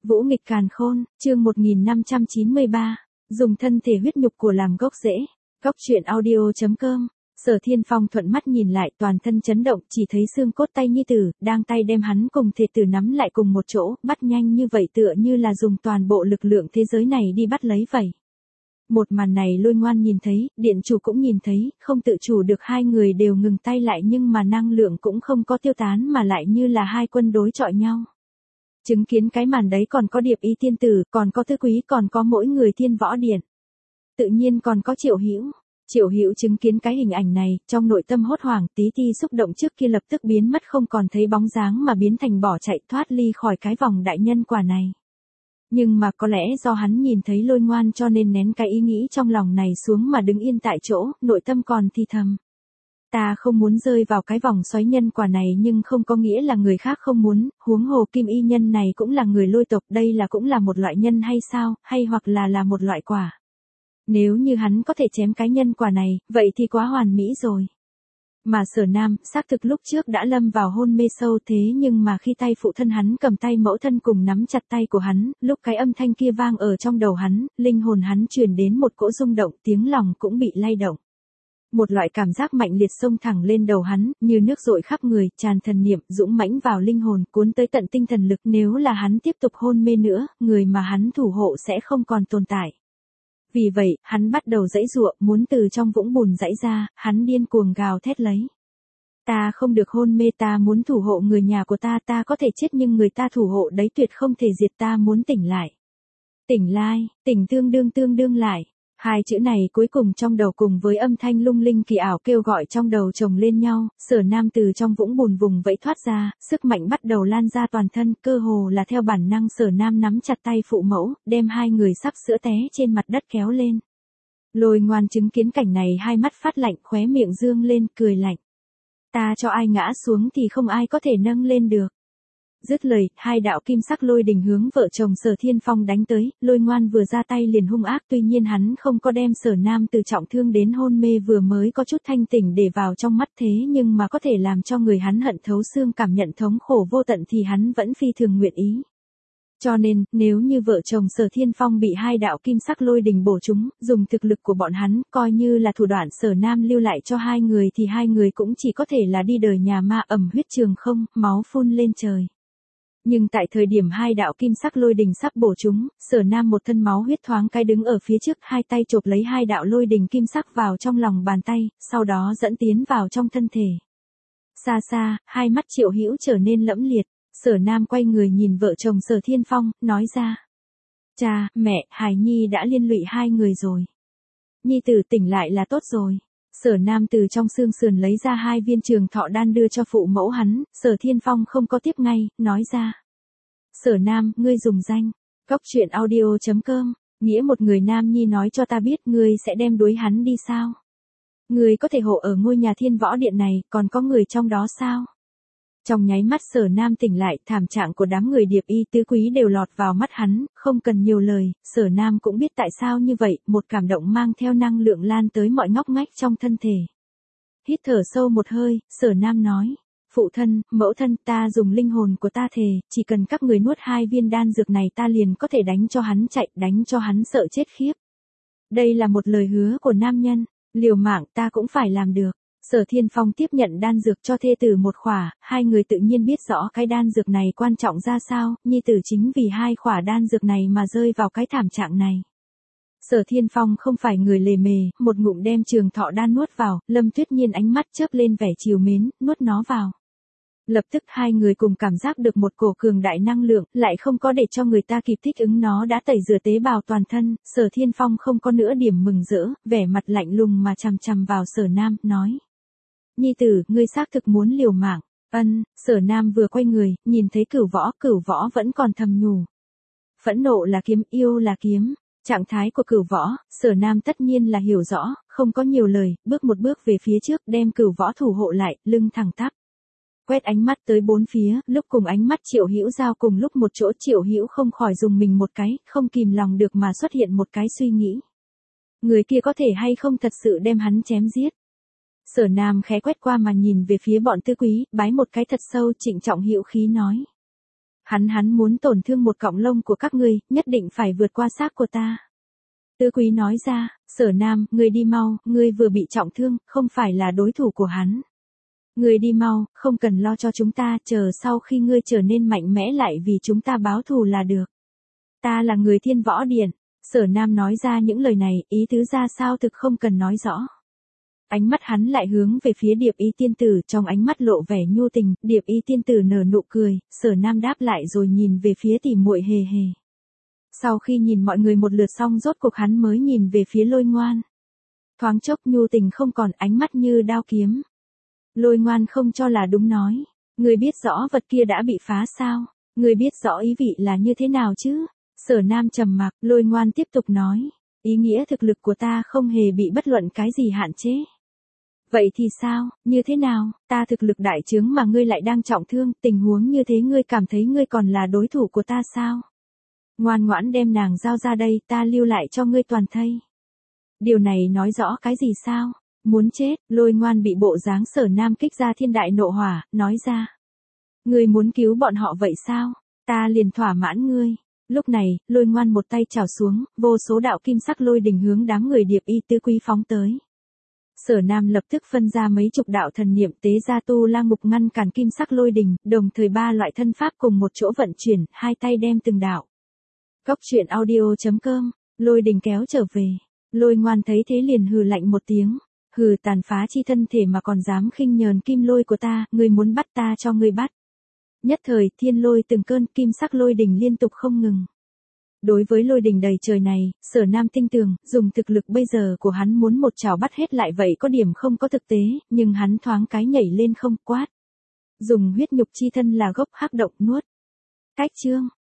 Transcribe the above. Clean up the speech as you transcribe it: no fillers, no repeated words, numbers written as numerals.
Vũ nghịch càn khôn, chương 1593, dùng thân thể huyết nhục của làm gốc rễ. Góc truyện audio.com. Sở Thiên Phong thuận mắt nhìn lại, toàn thân chấn động, chỉ thấy xương cốt tay nhi tử, đang tay đem hắn cùng thể tử nắm lại cùng một chỗ, bắt nhanh như vậy tựa như là dùng toàn bộ lực lượng thế giới này đi bắt lấy vậy. Một màn này Lôi Ngoan nhìn thấy, điện chủ cũng nhìn thấy, không tự chủ được hai người đều ngừng tay lại, nhưng mà năng lượng cũng không có tiêu tán mà lại như là hai quân đối chọi nhau. Chứng kiến cái màn đấy còn có Điệp Y tiên tử, còn có Thư Quý, còn có mỗi người Thiên Võ Điện. Tự nhiên còn có Triệu Hữu. Triệu Hữu chứng kiến cái hình ảnh này, trong nội tâm hốt hoảng, tí ti xúc động trước kia lập tức biến mất không còn thấy bóng dáng mà biến thành bỏ chạy thoát ly khỏi cái vòng đại nhân quả này. Nhưng mà có lẽ do hắn nhìn thấy Lôi Ngoan cho nên nén cái ý nghĩ trong lòng này xuống mà đứng yên tại chỗ, nội tâm còn thì thầm. Ta không muốn rơi vào cái vòng xoáy nhân quả này nhưng không có nghĩa là người khác không muốn, huống hồ Kim Y nhân này cũng là người Lôi tộc, đây là cũng là một loại nhân hay sao, hay hoặc là một loại quả. Nếu như hắn có thể chém cái nhân quả này, vậy thì quá hoàn mỹ rồi. Mà Sở Nam, xác thực lúc trước đã lâm vào hôn mê sâu thế nhưng mà khi tay phụ thân hắn cầm tay mẫu thân cùng nắm chặt tay của hắn, lúc cái âm thanh kia vang ở trong đầu hắn, linh hồn hắn truyền đến một cỗ rung động, tiếng lòng cũng bị lay động. Một loại cảm giác mạnh liệt xông thẳng lên đầu hắn, như nước dội khắp người, tràn thần niệm, dũng mãnh vào linh hồn, cuốn tới tận tinh thần lực, nếu là hắn tiếp tục hôn mê nữa, người mà hắn thủ hộ sẽ không còn tồn tại. Vì vậy, hắn bắt đầu giãy giụa, muốn từ trong vũng bùn giãy ra, hắn điên cuồng gào thét lấy. Ta không được hôn mê, ta muốn thủ hộ người nhà của ta, ta có thể chết nhưng người ta thủ hộ đấy tuyệt không thể diệt, ta muốn tỉnh lại. Tỉnh lai, tỉnh tương đương lại. Hai chữ này cuối cùng trong đầu cùng với âm thanh lung linh kỳ ảo kêu gọi trong đầu chồng lên nhau, Sở Nam từ trong vũng bùn vùng vẫy thoát ra, sức mạnh bắt đầu lan ra toàn thân, cơ hồ là theo bản năng Sở Nam nắm chặt tay phụ mẫu, đem hai người sắp sữa té trên mặt đất kéo lên. Lôi Ngoan chứng kiến cảnh này hai mắt phát lạnh, khóe miệng dương lên, cười lạnh. Ta cho ai ngã xuống thì không ai có thể nâng lên được. Dứt lời, hai đạo kim sắc lôi đình hướng vợ chồng Sở Thiên Phong đánh tới, Lôi Ngoan vừa ra tay liền hung ác, tuy nhiên hắn không có đem Sở Nam từ trọng thương đến hôn mê vừa mới có chút thanh tỉnh để vào trong mắt thế nhưng mà có thể làm cho người hắn hận thấu xương cảm nhận thống khổ vô tận thì hắn vẫn phi thường nguyện ý. Cho nên, nếu như vợ chồng Sở Thiên Phong bị hai đạo kim sắc lôi đình bổ trúng, dùng thực lực của bọn hắn, coi như là thủ đoạn Sở Nam lưu lại cho hai người thì hai người cũng chỉ có thể là đi đời nhà ma, ẩm huyết trường không, máu phun lên trời. Nhưng tại thời điểm hai đạo kim sắc lôi đình sắp bổ chúng, Sở Nam một thân máu huyết thoáng cái đứng ở phía trước, hai tay chộp lấy hai đạo lôi đình kim sắc vào trong lòng bàn tay, sau đó dẫn tiến vào trong thân thể. Xa xa, hai mắt Triệu Hữu trở nên lẫm liệt, Sở Nam quay người nhìn vợ chồng Sở Thiên Phong, nói ra. Cha, mẹ, hài nhi đã liên lụy hai người rồi. Nhi tử tỉnh lại là tốt rồi. Sở Nam từ trong xương sườn lấy ra hai viên trường thọ đan đưa cho phụ mẫu hắn, Sở Thiên Phong không có tiếp ngay, nói ra. Sở Nam, ngươi dùng danh. Góc truyện audio.com, nghĩa một người nam nhi nói cho ta biết ngươi sẽ đem đuối hắn đi sao? Ngươi có thể hộ ở ngôi nhà Thiên Võ Điện này, còn có người trong đó sao? Trong nháy mắt Sở Nam tỉnh lại, thảm trạng của đám người Điệp Y Tứ Quý đều lọt vào mắt hắn, không cần nhiều lời, Sở Nam cũng biết tại sao như vậy, một cảm động mang theo năng lượng lan tới mọi ngóc ngách trong thân thể. Hít thở sâu một hơi, Sở Nam nói, phụ thân, mẫu thân, ta dùng linh hồn của ta thề, chỉ cần các người nuốt hai viên đan dược này ta liền có thể đánh cho hắn chạy, đánh cho hắn sợ chết khiếp. Đây là một lời hứa của nam nhân, liều mạng ta cũng phải làm được. Sở Thiên Phong tiếp nhận đan dược cho thê tử một khỏa, hai người tự nhiên biết rõ cái đan dược này quan trọng ra sao, nhi tử chính vì hai khỏa đan dược này mà rơi vào cái thảm trạng này. Sở Thiên Phong không phải người lề mề, một ngụm đem trường thọ đan nuốt vào, Lâm Tuyết Nhiên ánh mắt chớp lên vẻ trìu mến, nuốt nó vào. Lập tức hai người cùng cảm giác được một cổ cường đại năng lượng, lại không có để cho người ta kịp thích ứng nó đã tẩy rửa tế bào toàn thân, Sở Thiên Phong không có nữa điểm mừng rỡ, vẻ mặt lạnh lùng mà chằm chằm vào Sở Nam, nói. Nhi tử, ngươi xác thực muốn liều mạng. Sở Nam vừa quay người, nhìn thấy Cửu Võ vẫn còn thầm nhủ. Phẫn nộ là kiếm, yêu là kiếm. Trạng thái của Cửu Võ, Sở Nam tất nhiên là hiểu rõ, không có nhiều lời, bước một bước về phía trước đem Cửu Võ thủ hộ lại, lưng thẳng tắp. Quét ánh mắt tới bốn phía, lúc cùng ánh mắt Triệu Hữu giao cùng lúc một chỗ, Triệu Hữu không khỏi dùng mình một cái, không kìm lòng được mà xuất hiện một cái suy nghĩ. Người kia có thể hay không thật sự đem hắn chém giết. Sở Nam khẽ quét qua mà nhìn về phía bọn Tư Quý, bái một cái thật sâu, trịnh trọng hữu khí nói. Hắn muốn tổn thương một cọng lông của các ngươi, nhất định phải vượt qua xác của ta. Tư Quý nói ra, Sở Nam, ngươi đi mau, ngươi vừa bị trọng thương, không phải là đối thủ của hắn. Ngươi đi mau, không cần lo cho chúng ta, chờ sau khi ngươi trở nên mạnh mẽ lại vì chúng ta báo thù là được. Ta là người Thiên Võ Điện. Sở Nam nói ra những lời này, ý tứ ra sao thực không cần nói rõ. Ánh mắt hắn lại hướng về phía Điệp Y tiên tử, trong ánh mắt lộ vẻ nhu tình, Điệp Y tiên tử nở nụ cười, Sở Nam đáp lại rồi nhìn về phía tỷ muội Hề Hề. Sau khi nhìn mọi người một lượt xong rốt cuộc hắn mới nhìn về phía Lôi Ngoan. Thoáng chốc nhu tình không còn, ánh mắt như đao kiếm. Lôi Ngoan không cho là đúng nói, ngươi biết rõ vật kia đã bị phá sao, ngươi biết rõ ý vị là như thế nào chứ? Sở Nam trầm mặc, Lôi Ngoan tiếp tục nói, ý nghĩa thực lực của ta không hề bị bất luận cái gì hạn chế. Vậy thì sao, như thế nào, ta thực lực đại trướng mà ngươi lại đang trọng thương, tình huống như thế ngươi cảm thấy ngươi còn là đối thủ của ta sao? Ngoan ngoãn đem nàng giao ra đây, ta lưu lại cho ngươi toàn thây. Điều này nói rõ cái gì sao? Muốn chết, Lôi Ngoan bị bộ dáng Sở Nam kích ra thiên đại nộ hỏa, nói ra. Ngươi muốn cứu bọn họ vậy sao? Ta liền thỏa mãn ngươi. Lúc này, Lôi Ngoan một tay chảo xuống, vô số đạo kim sắc lôi đình hướng đám người Điệp Y Tư Quý phóng tới. Sở Nam lập tức phân ra mấy chục đạo thần niệm tế ra tu la ngục ngăn cản kim sắc lôi đình, đồng thời ba loại thân pháp cùng một chỗ vận chuyển, hai tay đem từng đạo. Góc truyện audio.com, lôi đình kéo trở về. Lôi Ngoan thấy thế liền hừ lạnh một tiếng. Hừ, tàn phá chi thân thể mà còn dám khinh nhờn kim lôi của ta, ngươi muốn bắt ta cho ngươi bắt. Nhất thời, thiên lôi từng cơn kim sắc lôi đình liên tục không ngừng. Đối với lôi đình đầy trời này, Sở Nam tin tưởng, dùng thực lực bây giờ của hắn muốn một chảo bắt hết lại vậy có điểm không có thực tế, nhưng hắn thoáng cái nhảy lên không, quát. Dùng huyết nhục chi thân là gốc hắc động nuốt. Cách chương.